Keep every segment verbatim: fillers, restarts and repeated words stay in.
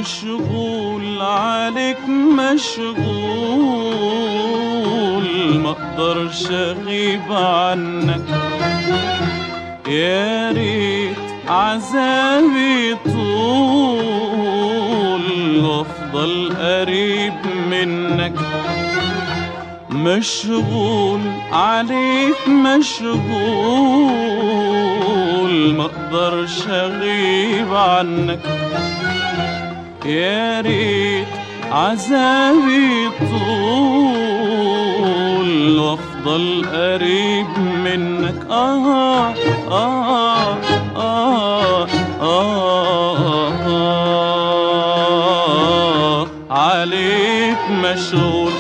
مشغول عليك مشغول مقدرش اغيب عنك، يا ريت عذابي طول وافضل قريب منك. مشغول عليك مشغول مقدرش اغيب عنك، يا ريت عذابي طول وافضل قريب منك. آه آه آه آه, آه عليك مشغول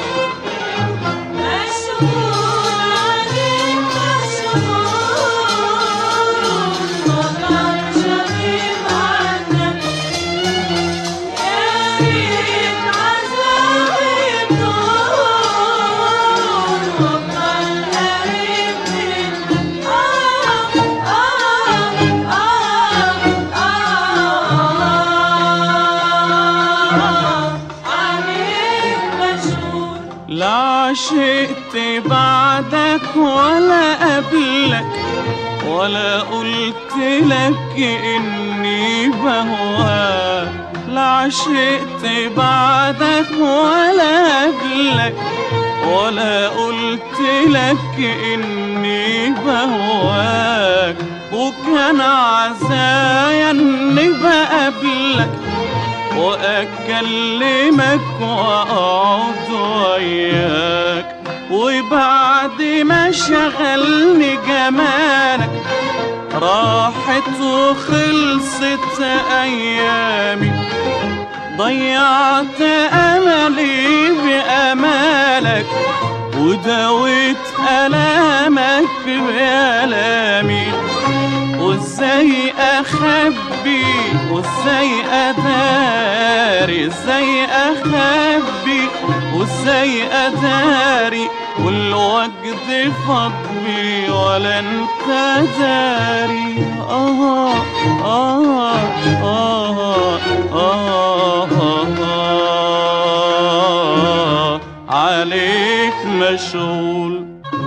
لا عشقت بعدك ولا قبلك ولا قلت لك إني بهواك. لا عشقت بعدك ولا قبلك ولا قلت لك إني بهواك، وكان عزايا إني بقابلك وأكلمك وأقعد وياك، وبعد ما شغلني جمالك راحت وخلصت أيامي، ضيعت أملي بأمالك وداويت ألامك بألامي. وازاي اخبي وازاي اداري، ازاي اخبي وازاي اداري، والوجد فضلي ولا انت داري. آه آه آه آه, آه, آه عليك مشغول.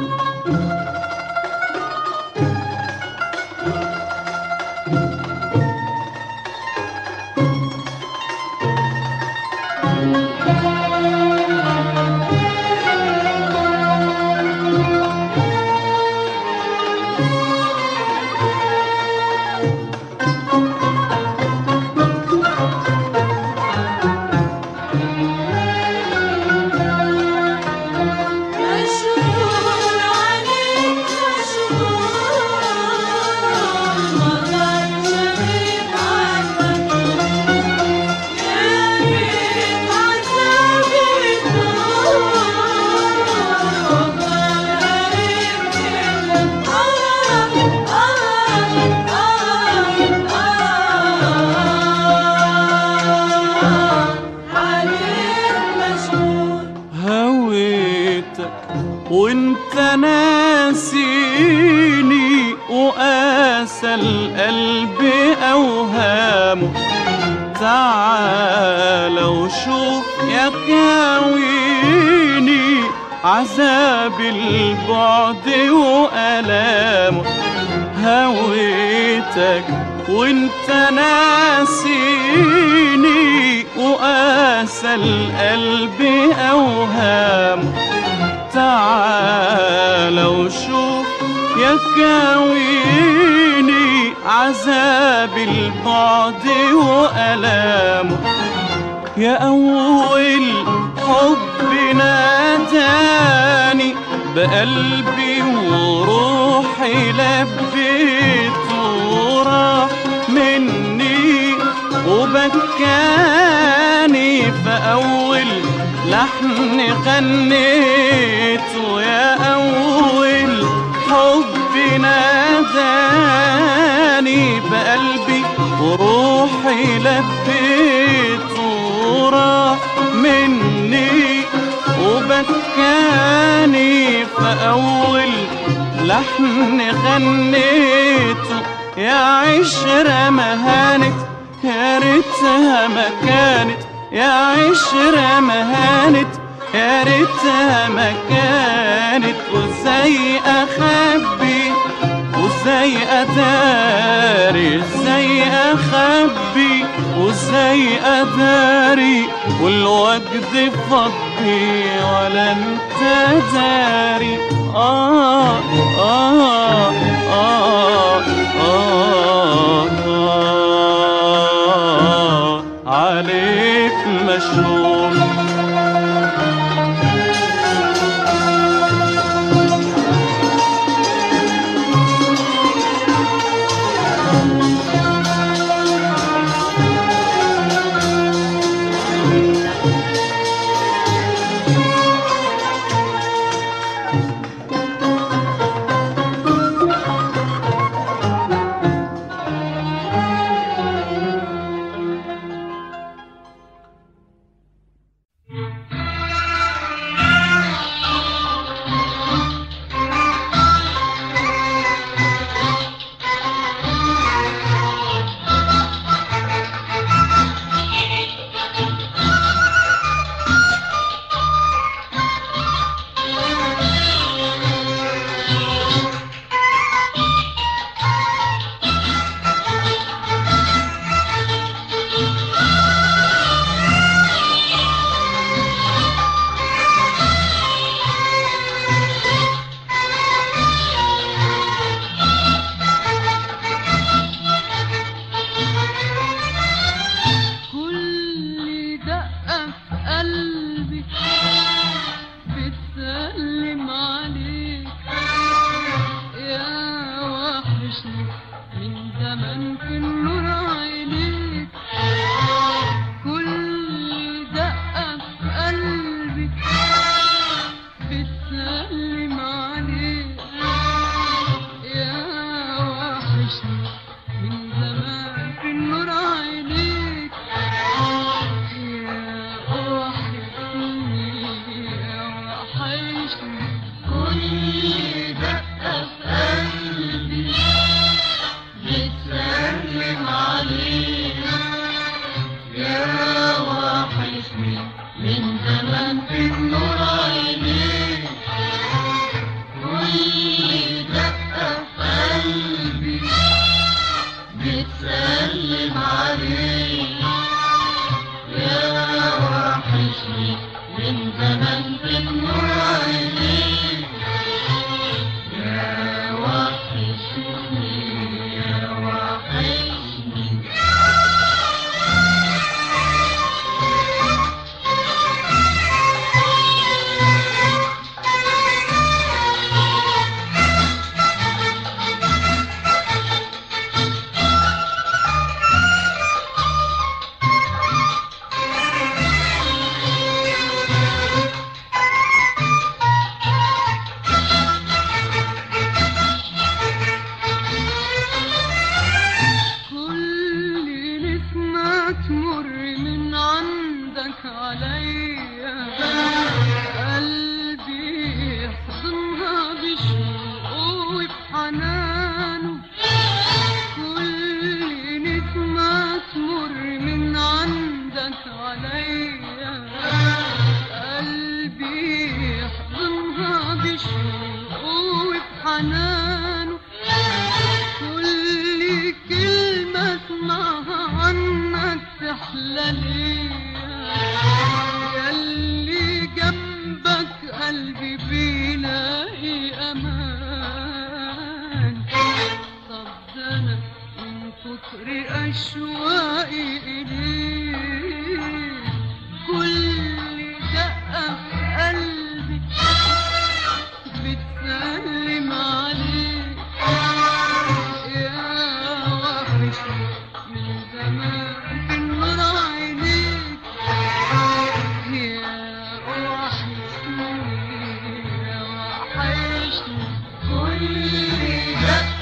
وانت ناسيني وقاسى القلب اوهامه، تعال وشوف يا كاويني عذاب البعد وألامه. هويتك وانت ناسيني وقاسى القلب اوهامه، تعال وشوف يا كاويني عذاب البعد وألامه. يا أول حب ناداني بقلبي وروحي لبيت وراح مني وبكاني في أول لحن غنيته. يا أول حب ناداني بقلبي وروحي لبيت وراح مني وبكاني في أول لحن غنيته. يا عشرة ما هانت يا ريتها ما كانت يا عشرة ما هانت، يا ريتها ما كانت. وازاي اخبي وازاي اداري، ازاي اخبي وازاي اداري، والوجد فضي ولا انت داري. آه آه آه آه آه عليك مشهور.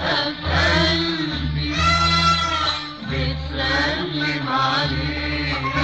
بتسلم عليك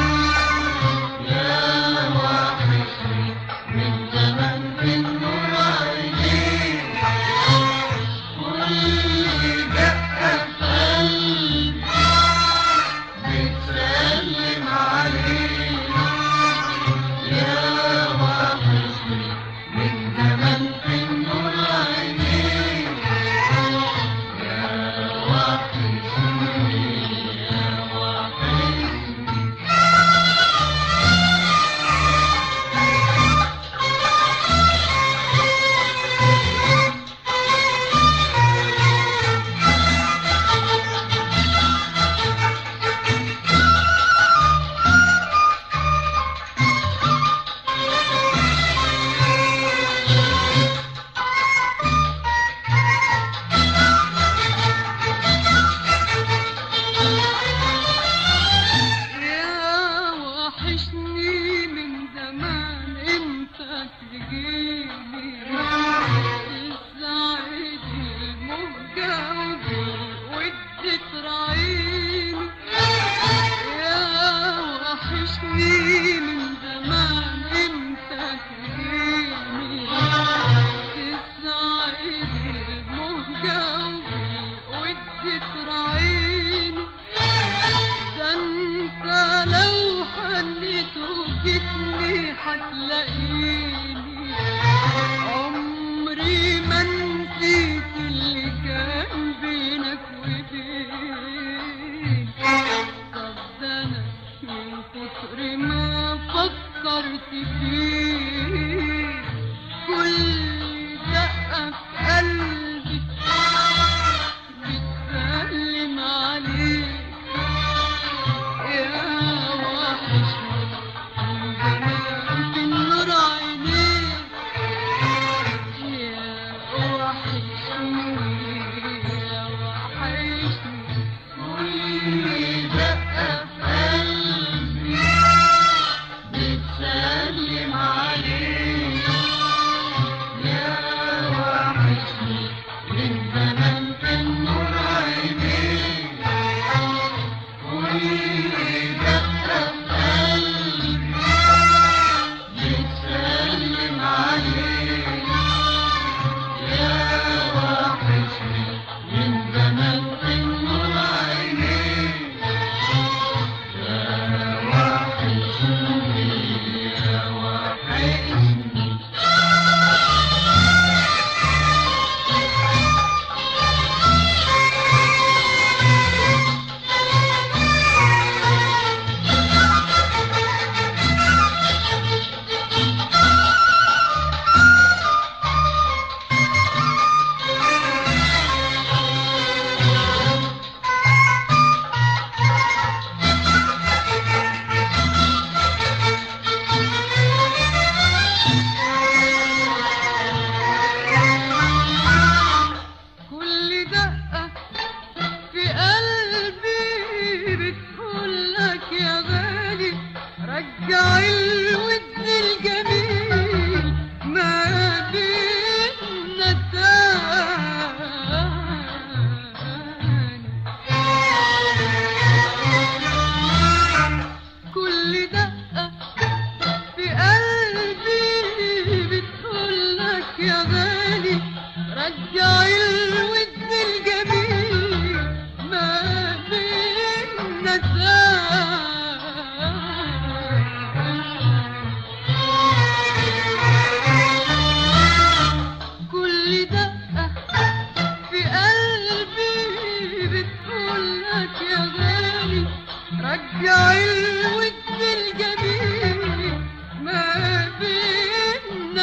يا علوة الجميل ما بيننا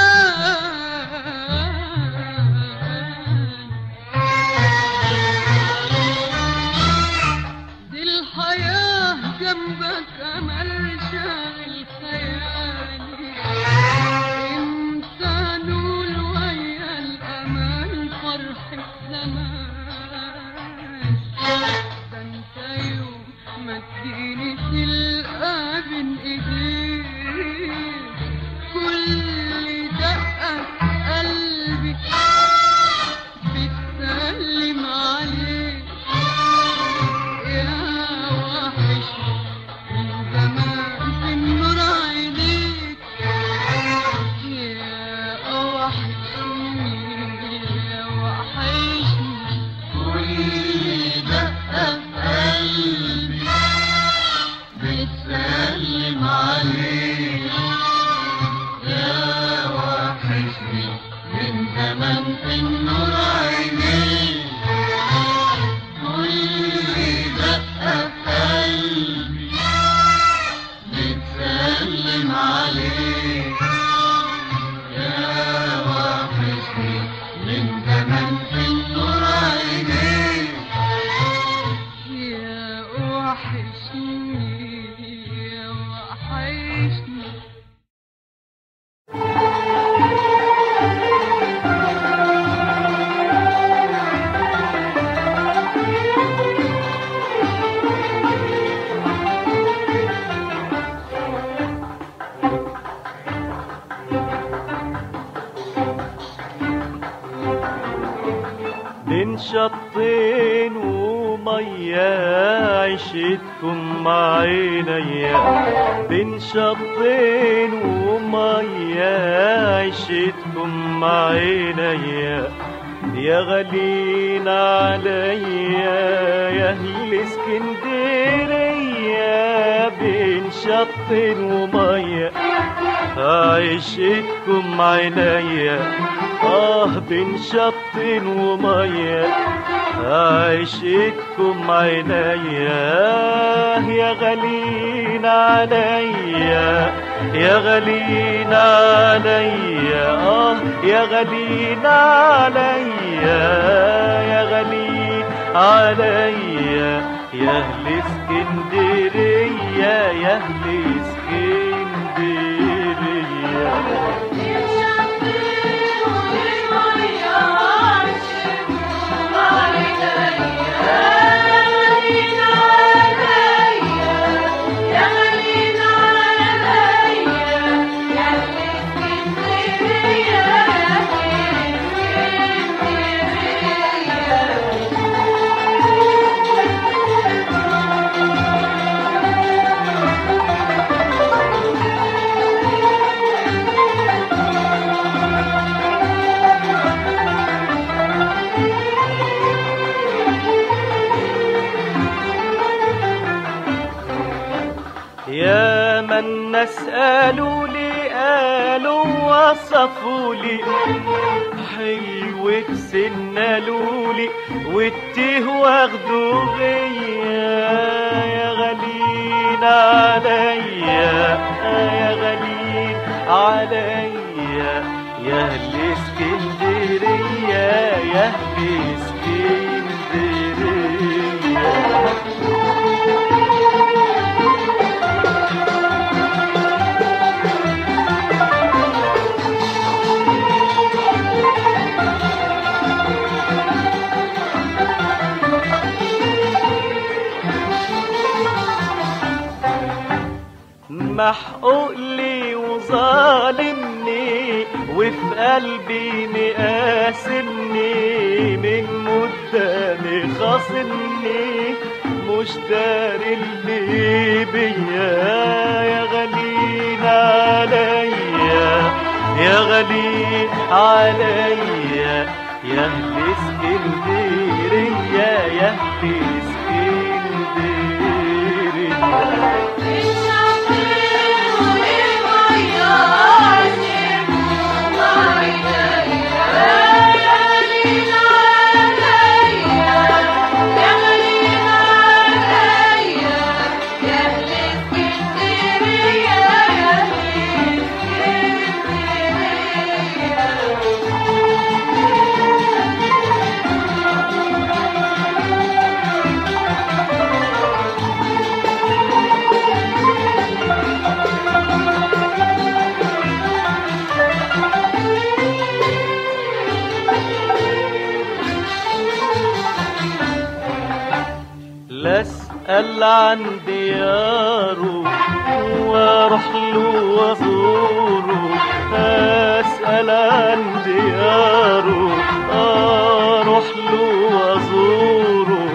دي الحياة جنبك أمل شاغل خيالي انت نور ويا الأمل فرحة زمان ده انت يوم ما تجيني تلقى بين ايديك كل دقة قلبي بتسلم عليك يا وحشني من زمان في النور عينيك يا وحشني يا وحشني كل دقة قلبي بتسلم عليك يا وحشني من زمان في النور عينيك كل دقة قلبي بتسلم عليك يا وحشني من زمان في النور عينيك يا وحشني يا وحشني بين شطين ومية عشتكم مع عينيا بين شطين ومية عشتكم مع عينيا يا غالين عليا يا اهل اسكندرية بين شطين ومية عشتكم عينيا آه بين شط ومية عشتكم عينيا يا غالين عليا يا غالين عليا آه يا غالين عليا يا غالين عليا يا أهل اسكندرية يا أهل يا من الناس قالوا لي قالوا وصفوا لي حلو في سنالولي والتيه واخدوا غيا يا غالين عليا يا غالين عليا يا اهل اسكندرية يا اهل محقوق لي وظالمني وفي قلبي مقاسمني من مدة مخاصمني مش داري اللي بيا يا غالين عليا يا غالين عليا يا اهل اسكندرية يا اهل اسكندرية يا لا اسأل عن دياره واروح له وازوره، اسأل عن دياره اروح له وازوره،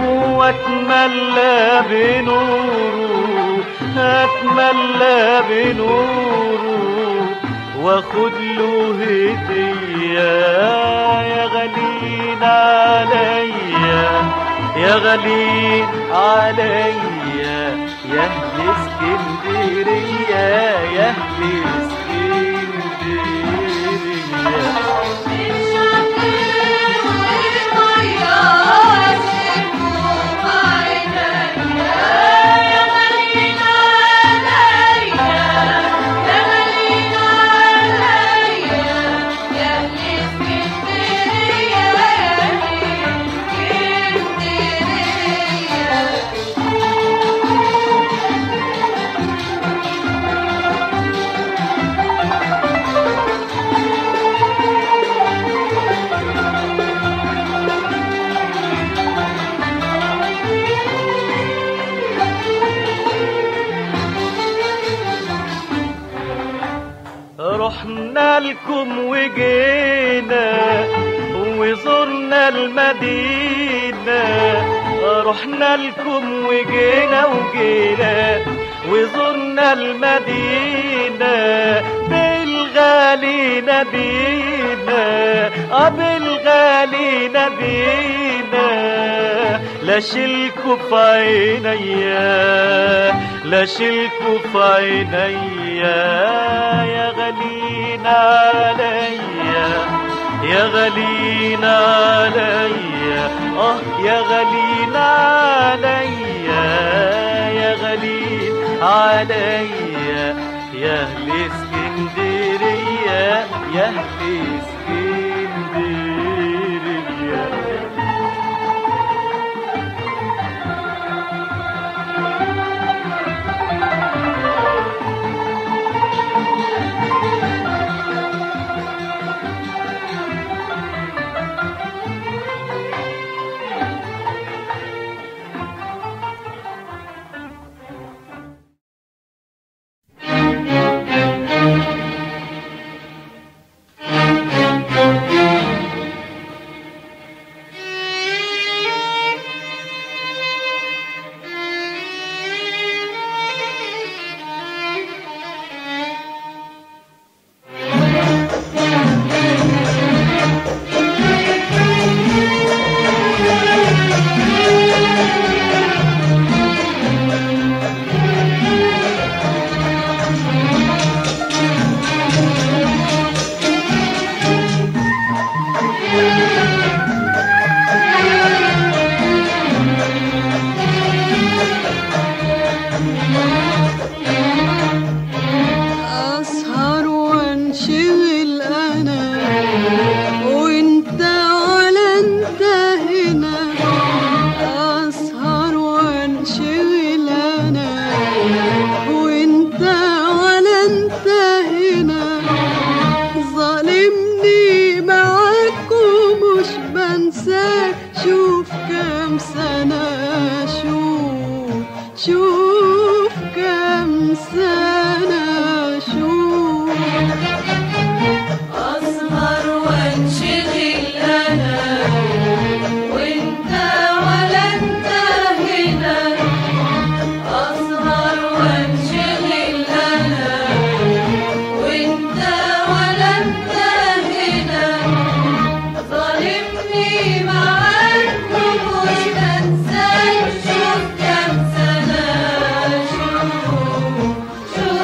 واتملى بنوره اتملى بنوره، واخد له هدية يا غالين عليا يا غالين عليا يا اهل اسكندرية يا اهل اسكندرية. رحنا لكم وجينا وزرنا المدينة، رحنا لكم وجينا وجينا وزرنا المدينة، بالغالي نبينا اه بالغالي نبينا، لا شلكوا في عينيا لا شلكوا في عينيا يا غالين عليا يا غالين عليا اه يا غالين عليا يا غالين عليا يا اهل اسكندرية يا اهل اسكندرية. شوف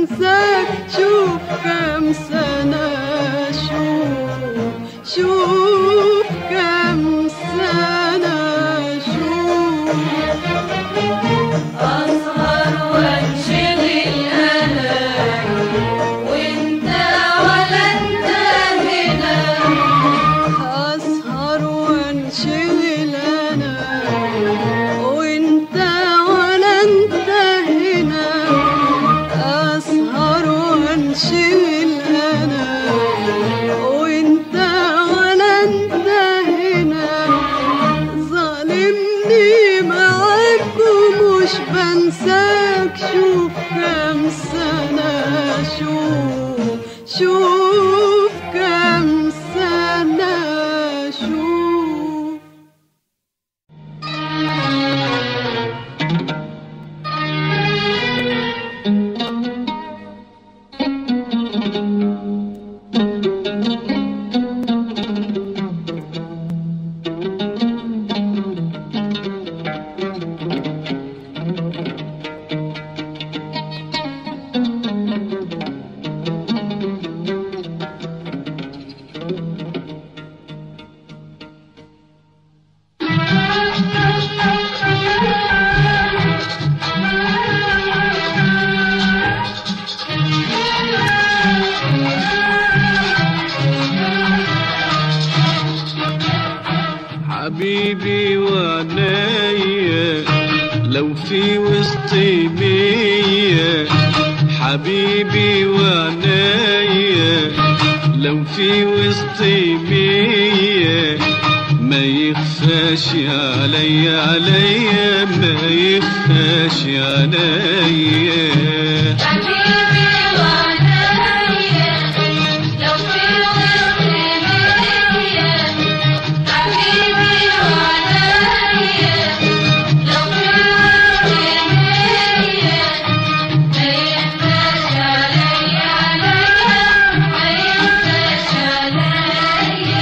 بنساك شوف كم سنة، شوف شوف كم سنة، شوف أسهر وانشغل أنا وانت ولا انت هنا، أسهر وانشغل أنا وانت ولا انت هنا، أسهر وانشغل أنا وانت ولا انت هنا، ظالمني معاك ومش بنساك شوف كم سنة، شوف شوف كم سنة، شوف حبيبي وعنايا لو في وسطي مية، حبيبي وعنايا لو في وسطي مية، ما يخفاش عليا عليا ما يخفاش عليا. حبيبي وعنايا لو في وسطي مية، حبيبي وعنايا لو في وسطي مية، ما يخفاش عليا عليا ما يخفاش عليا.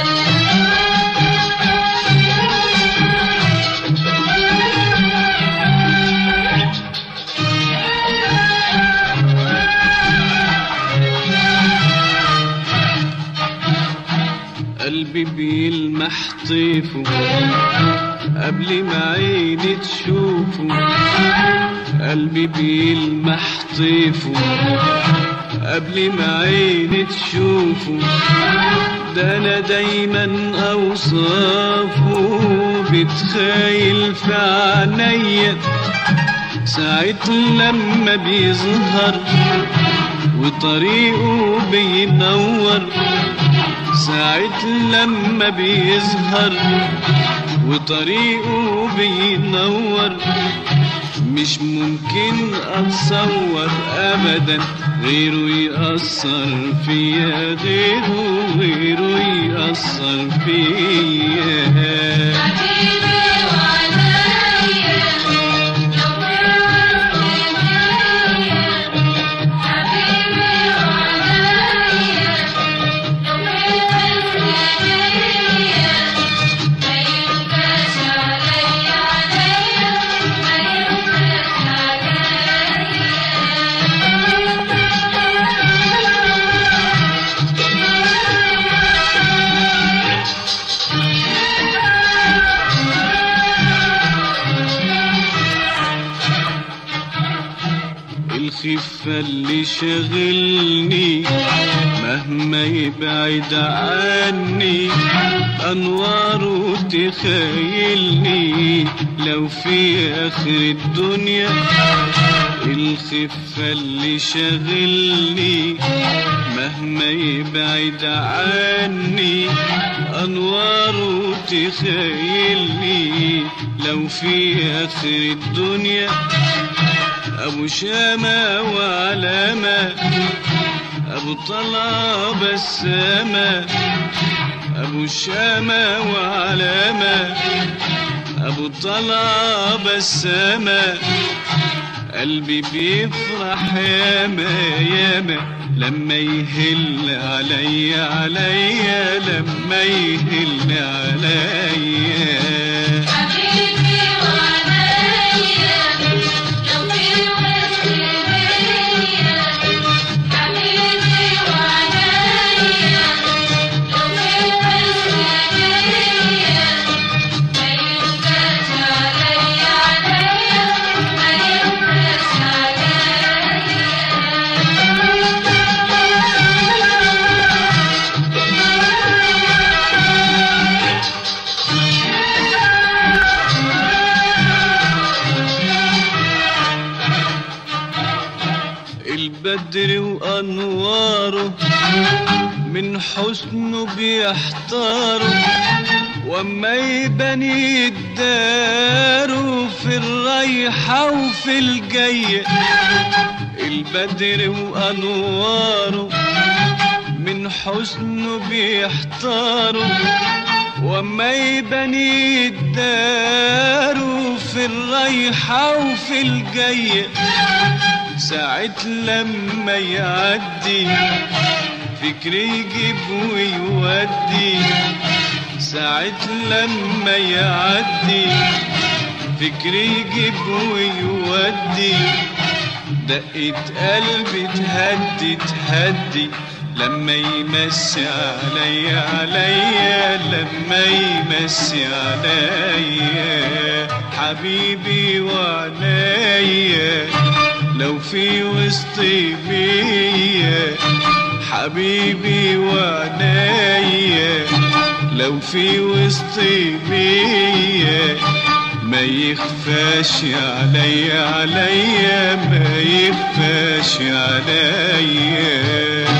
قلبي بيلمح طيفه قبل ما عيني تشوفه، قلبي بيلمح طيفه قبل ما عيني تشوفه، ده انا دايما اوصافه بتخيل في عينيا، ساعة لما بيظهر وطريقه بينور، ساعة لما بيظهر وطريقه بينور، مش ممكن اتصور ابدا غيره يأثر فيا، غيره غيره يأثر فيا. حبيبي وعنايا لو في وسطي مية، حبيبي وعنايا لو في وسطي مية، ما يخفاش عليا عليا ما يخفاش عليا. الخفة اللي شغلني مهما يبعد عني، أنواره تخيلني لو في آخر الدنيا. الخفة اللي شغلني مهما يبعد عني، أنواره تخيلني لو في آخر الدنيا. أبو شامة وعلامة، أبو طلعة بسامة، أبو شامة وعلامة، أبو طلعة بسامة، قلبي بيفرح ياما ياما لما يهل عليا عليا لما يهل عليا. حبيبي وعنايا لو في وسطي مية، البدر وأنواره من حسنه بيحتاروا، وما يبني الدار في الرايحة وفي الجاية. البدر وأنواره من حسنه بيحتاروا، وما يبني الدار في الرايحة وفي الجاية. ساعة لما يعدي فكري يجيب ويودي، ساعة لما يعدي فكري يجيب ويودي. دقة قلبي تهدي تهدي لما يمسي عليا عليا، لما يمسي عليا حبيبي وعنيا. لو في وسطي بيا حبيبي وعنيا، لو في وسطي بيا ما يخفاش عليا عليا، ما يخفاش عليا.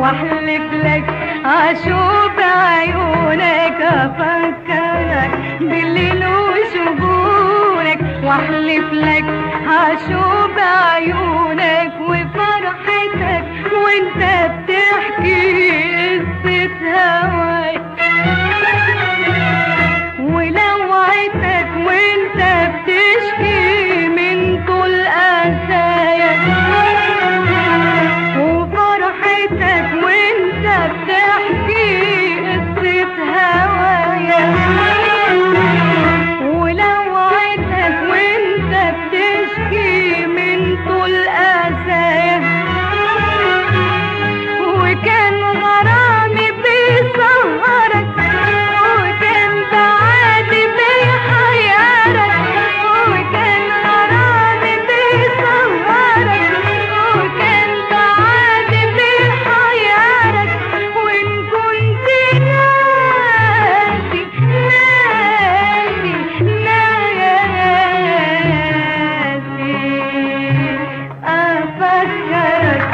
واحلف لك اشوف عيونك افكرك بالليل وشجونك، واحلف لك اشوف عيونك وفرحتك وانت بتحكي قصة هواك، ولوعتك وانت بتشكي من طول قساياك، وفرحتك وانت بتحكي قصة هوايا، ولوعتك وانت بتشكي من طول قساياك، وكان غرامي بيسهرك وكان بعادي بيحيرك، وكان غرامي بيسهرك وكان بعادي بيحيرك، وإن كنت ناسي ناسي ناسي أفكرك.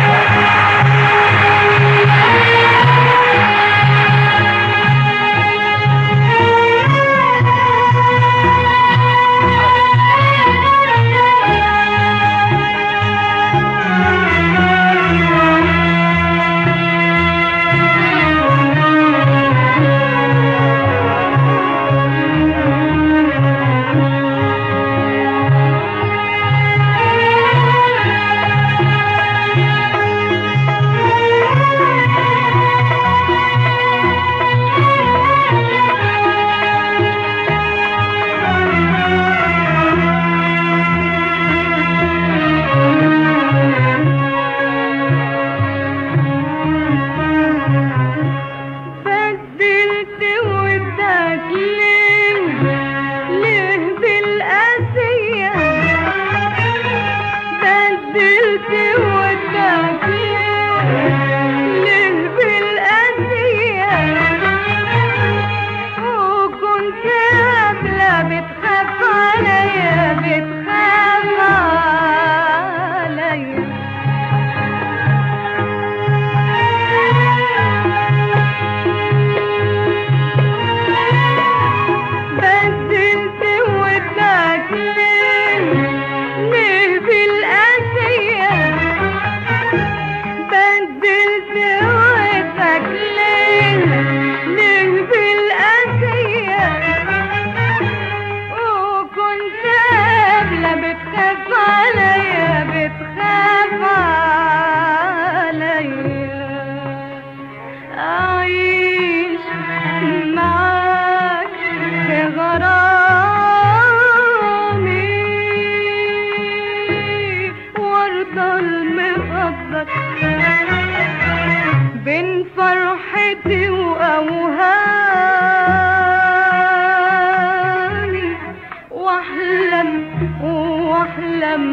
بدلت ودك ليه ليه بالقاسية، بدلت ودك ليه ليه بالقاسية، وكنت قبلة بتخاف عليا بتخاف عليا. بدلت ودك ليه ليه بالقاسية، بدلت ودك ليه ليه بالقاسية، وكنت قبلة بتخاف عليا بتخاف عليا. أعيش معاك في غرامي وارضى المقدر بين فرحتي وأوهامي، واحلم واحلم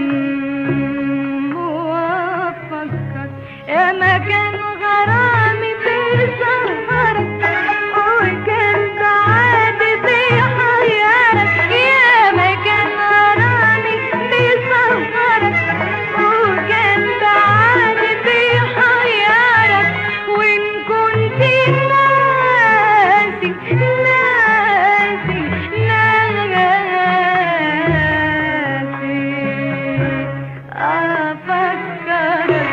وافكر يا مكان غرامي بيسهرك وكان بعادي بيحيرك، يا مكان غرامي بيسهرك وكان بعادي بيحيرك، وإن كنت ناسي ناسي ناسي أفكرك.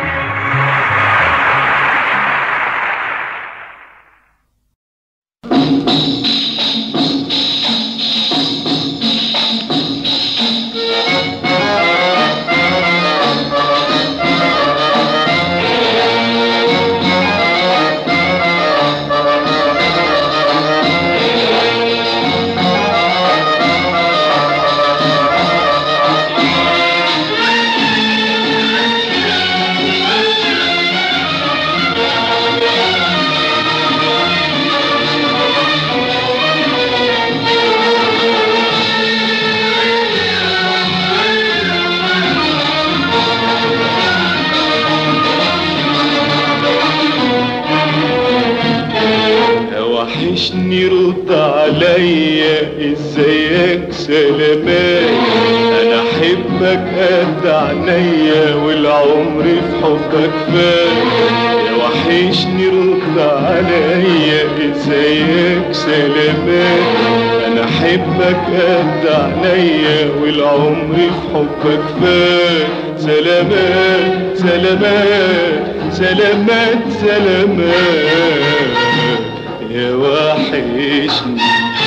وحشني رد عليا ازيك سلامات، انا احب بحبك قد عينيا والعمر في حبك فات. يا وحشني رد عليا ازيك سلامات. انا احبك قد عينيا والعمر في حبك فات. سلامات سلامات سلامات سلامات يا وحشني.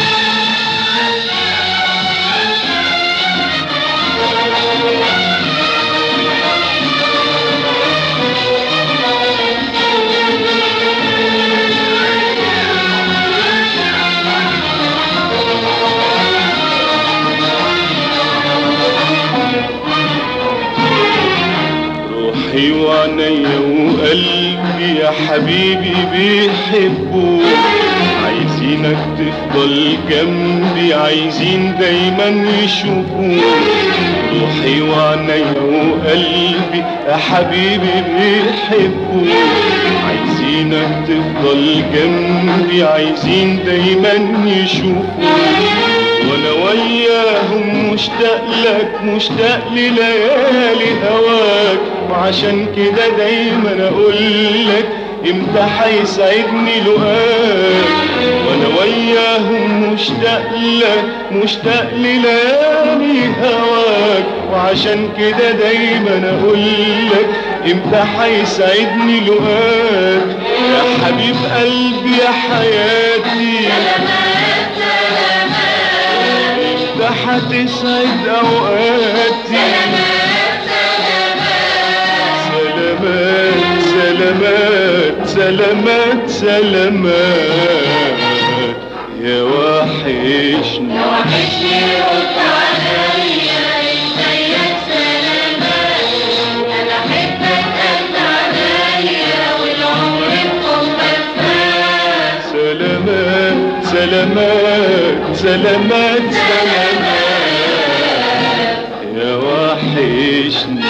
روحي وعينيا وقلبي يا حبيبي بيحبوك. عايزينك تفضل جنبي عايزين دايما يشوفوك. روحي وعينيا وقلبي يا حبيبي بيحبوك. عايزينك تفضل جنبي عايزين دايما يشوفوك. وانا وياهم مشتاق لك مشتاق لليالي هواك. وعشان كده دايما اقول لك امتى هيسعدني لقاك. وانا وياهم مشتاق لك مشتاق لليالي هواك. وعشان كده دايما اقول لك امتى هيسعدني لقاك. يا حبيب قلبي يا حياتي امتى هتسعد اوقاتي. سلامات سلامات سلامات سلامات يا وحشني. يا وحشني رد عليا ازيك سلامات. انا احبك قد عينيا والعمر في حبك فات. سلامات سلامات سلامات سلامات يا وحشني.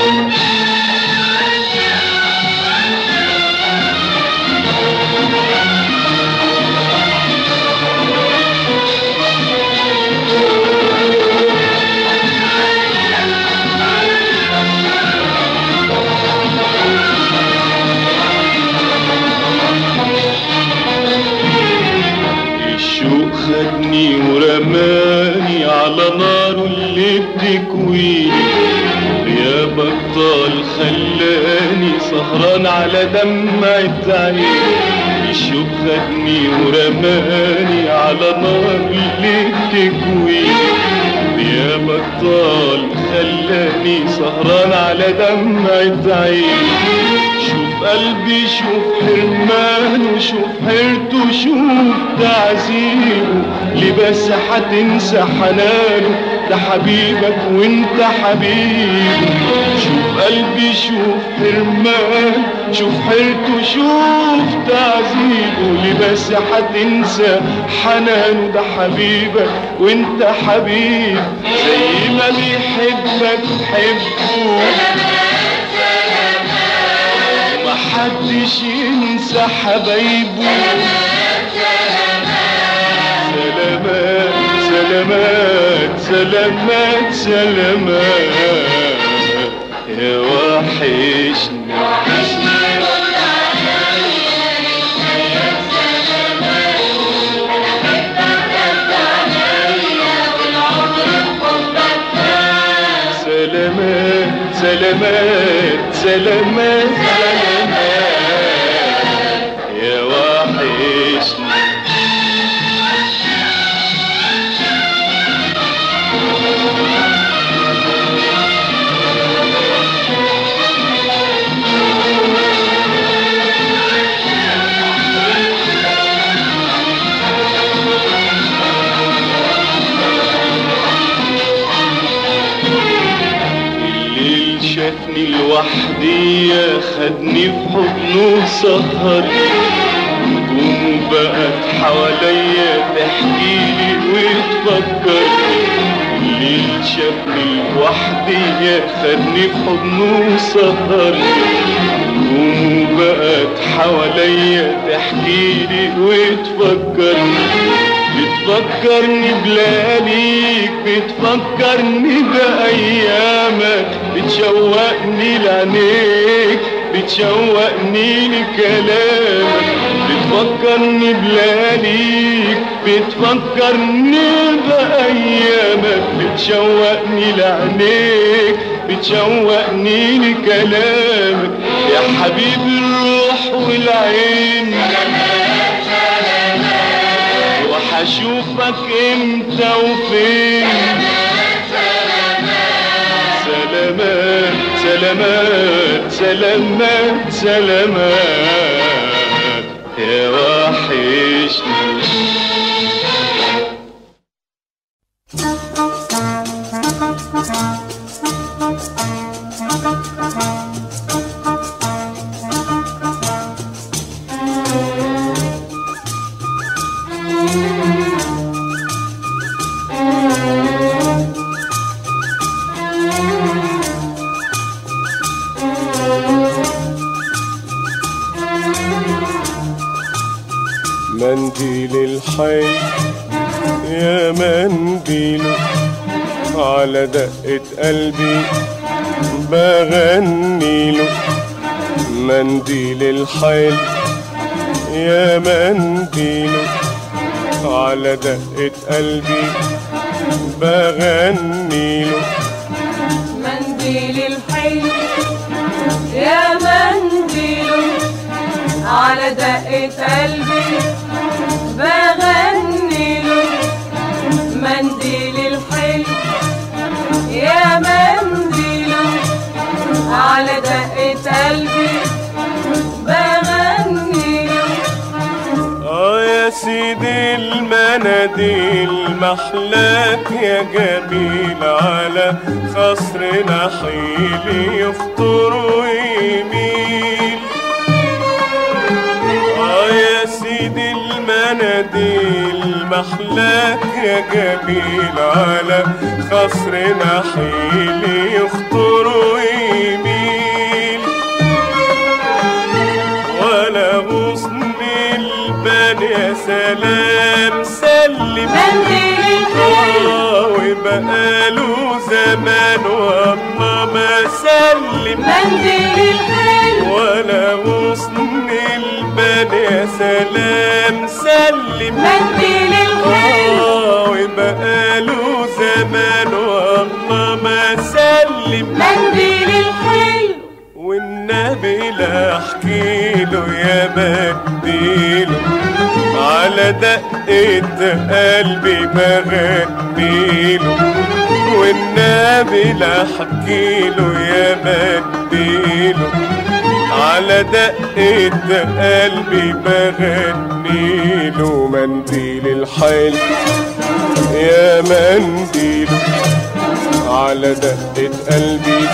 الشوق خدني ورماني على نار اللي بتكويني. غيابك طال خلاني سهران على دمعة عيني. الشوق خدني ورماني على نار اللي بتكويني. غيابك طال خلاني سهران على دمعة عيني. شوف قلبي شوف حرمانه شوف حيرته شوف تعذيبه. ليه بس هتنسى حنانه ده حبيبك وانت حبيبه. شوف قلبي شوف حرمان شوف حيرته شوف تعذيبه. ليه بس هتنسى حنانه ده حبيبك وانت حبيب. زي ما بيحبك حبه محدش ينسى حبايبه. سلامات سلامات سلامات سلامات يا وحشني. يا وحشني رد عليا ازيك سلامات. انا احبك قد عينيا والعمر في حبك فات. سلامات سلامات سلامات سلامات يا وحشني. شافني لوحدي خدني في حضنه سهرني. نجومه بقت حواليا تحكيلي وتفكرني. الليل شافني لوحدي خدني في حضنه سهرني. نجومه بقت حواليا تحكيلي وتفكرني. بتفكرني بلياليك، بتفكرني بأيامك، بتشوقني لعينيك، بتشوقني لكلامك. بتفكرني بلياليك، بتفكرني بأيامك، بتشوقني لعينيك، بتشوقني لكلامك. يا حبيب الروح والعين وحشوفك امتى وفين. سلامات سلامات سلامات سلامات يا وحشني. منديل الحي يا منديله، على دقة قلبي بغنيله. منديل الحي يا منديله، على دقة قلبي بغنيله. منديل الحي يا منديله، على دقة قلبي بغنيله. منديل الحي يا منديله، على دقة قلبي بغنيله. اه يا سيدي المناديل محلاك يا جميل، على خصر نحيلي يخطر ويميل. اه يا سيدي المناديل محلاك يا جميل، على خصر نحيلي يخطر ويميل. ولا غصن البان يا سلام سلم منديل الحي وبقاله زمان والله ما سلم. منديل الحي ولا غصن البان يا سلام سلم منديل الحي وبقاله زمان والله ما سلم. منديل الحي والنبي لا احكيله يا منديله، على دقة قلبي بغنيله. والنبي لا احكيله يا منديله، على دقة قلبي بغنيله. منديل الحيل يا منديله، على دقة قلبي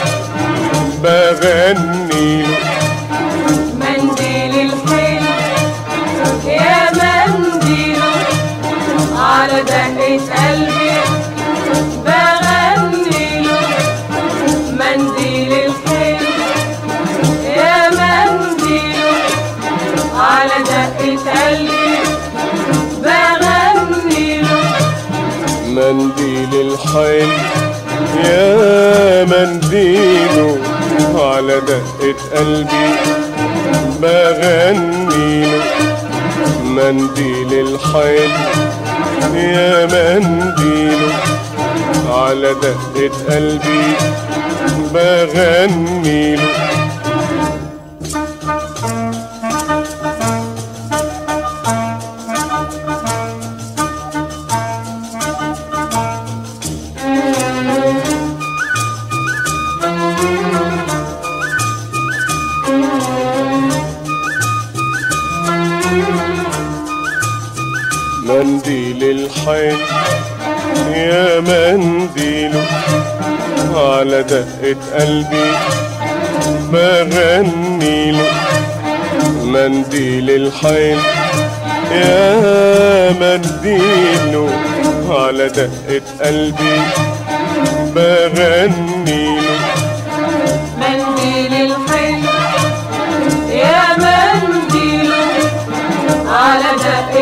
بغنيله. منديل الحي يا منديله، على دقة قلبي بغنيله. منديل الحي يا منديله، على دقة قلبي بغنيله. منديل الحي يا منديله، على دقة قلبي بغنيله. منديل الحي يا منديله، على دقة قلبي بغنيله. منديل الحي يا منديله، على دقة قلبي بغنيله. منديل الحي يا منديله، على دقة قلبي بغنيله. منديل الحي يا منديله، على دقة